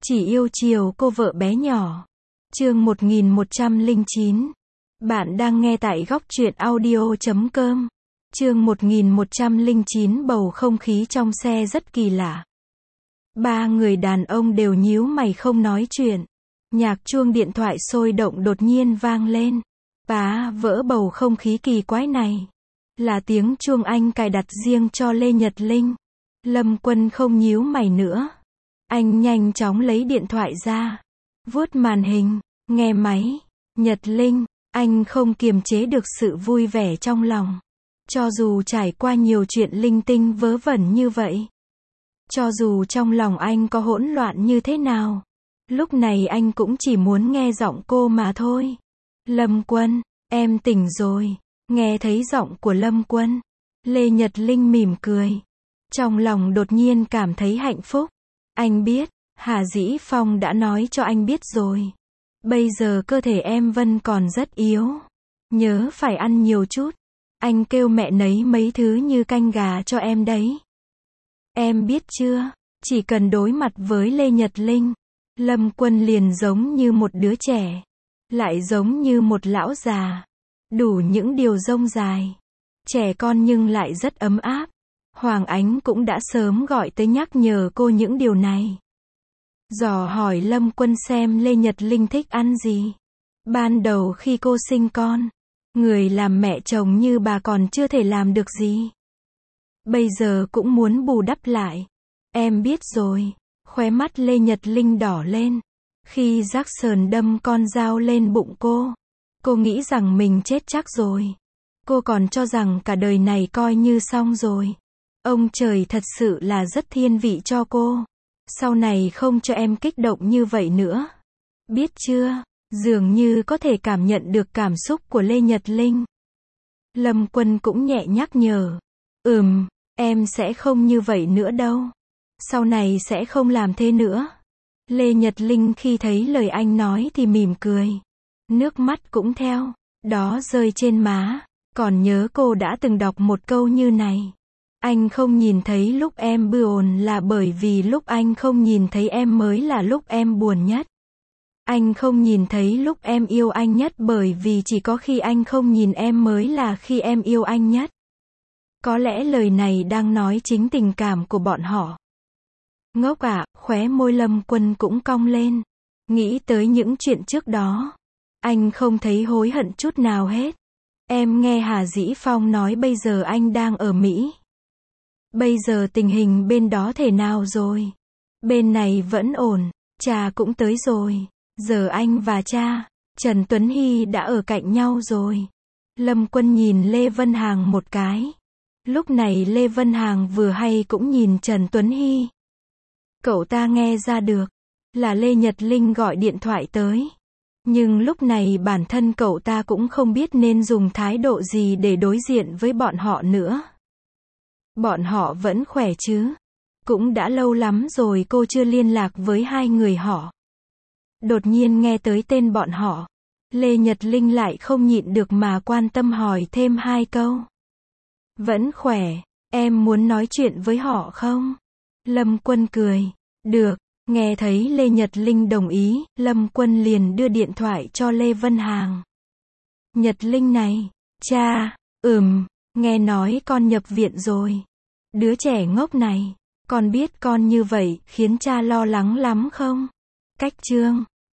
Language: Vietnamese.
Chỉ yêu chiều cô vợ bé nhỏ. Chương 1109. Bạn đang nghe tại góc truyện audio.com. Chương 1109. Bầu không khí trong xe rất kỳ lạ. Ba người đàn ông đều nhíu mày không nói chuyện. Nhạc chuông điện thoại sôi động đột nhiên vang lên. Phá vỡ bầu không khí kỳ quái này. Là tiếng chuông anh cài đặt riêng cho Lê Nhật Linh. Lâm Quân không nhíu mày nữa. Anh nhanh chóng lấy điện thoại ra. Vuốt màn hình, nghe máy. Nhật Linh, anh không kiềm chế được sự vui vẻ trong lòng. Cho dù trải qua nhiều chuyện linh tinh vớ vẩn như vậy. Cho dù trong lòng anh có hỗn loạn như thế nào. Lúc này anh cũng chỉ muốn nghe giọng cô mà thôi. Lâm Quân, em tỉnh rồi. Nghe thấy giọng của Lâm Quân. Lê Nhật Linh mỉm cười. Trong lòng đột nhiên cảm thấy hạnh phúc. Anh biết, Hà Dĩ Phong đã nói cho anh biết rồi. Bây giờ cơ thể em Vân còn rất yếu. Nhớ phải ăn nhiều chút. Anh kêu mẹ nấy mấy thứ như canh gà cho em đấy. Em biết chưa, chỉ cần đối mặt với Lê Nhật Linh, Lâm Quân liền giống như một đứa trẻ. Lại giống như một lão già. Đủ những điều dông dài. Trẻ con nhưng lại rất ấm áp. Hoàng Ánh cũng đã sớm gọi tới nhắc nhở cô những điều này. Dò hỏi Lâm Quân xem Lê Nhật Linh thích ăn gì. Ban đầu khi cô sinh con, người làm mẹ chồng như bà còn chưa thể làm được gì. Bây giờ cũng muốn bù đắp lại. Em biết rồi. Khóe mắt Lê Nhật Linh đỏ lên. Khi Jackson đâm con dao lên bụng cô nghĩ rằng mình chết chắc rồi. Cô còn cho rằng cả đời này coi như xong rồi. Ông trời thật sự là rất thiên vị cho cô. Sau này không cho em kích động như vậy nữa. Biết chưa? Dường như có thể cảm nhận được cảm xúc của Lê Nhật Linh. Lâm Quân cũng nhẹ nhắc nhở. Em sẽ không như vậy nữa đâu. Sau này sẽ không làm thế nữa. Lê Nhật Linh khi thấy lời anh nói thì mỉm cười. Nước mắt cũng theo đó rơi trên má. Còn nhớ cô đã từng đọc một câu như này. Anh không nhìn thấy lúc em buồn là bởi vì lúc anh không nhìn thấy em mới là lúc em buồn nhất. Anh không nhìn thấy lúc em yêu anh nhất bởi vì chỉ có khi anh không nhìn em mới là khi em yêu anh nhất. Có lẽ lời này đang nói chính tình cảm của bọn họ. Ngốc ạ, khóe môi Lâm Quân cũng cong lên. Nghĩ tới những chuyện trước đó. Anh không thấy hối hận chút nào hết. Em nghe Hà Dĩ Phong nói bây giờ anh đang ở Mỹ. Bây giờ tình hình bên đó thế nào rồi? Bên này vẫn ổn, cha cũng tới rồi. Giờ anh và cha, Trần Tuấn Hy đã ở cạnh nhau rồi. Lâm Quân nhìn Lê Vân Hằng một cái. Lúc này Lê Vân Hằng vừa hay cũng nhìn Trần Tuấn Hy. Cậu ta nghe ra được, là Lê Nhật Linh gọi điện thoại tới. Nhưng lúc này bản thân cậu ta cũng không biết nên dùng thái độ gì để đối diện với bọn họ nữa. Bọn họ vẫn khỏe chứ? Cũng đã lâu lắm rồi cô chưa liên lạc với hai người họ. Đột nhiên nghe tới tên bọn họ. Lê Nhật Linh lại không nhịn được mà quan tâm hỏi thêm hai câu. Vẫn khỏe, em muốn nói chuyện với họ không? Lâm Quân cười. Được. Nghe thấy Lê Nhật Linh đồng ý, Lâm Quân liền đưa điện thoại cho Lê Vân Hằng. Nhật Linh này, cha, nghe nói con nhập viện rồi. Đứa trẻ ngốc này, con biết con như vậy khiến cha lo lắng lắm không? Cách chương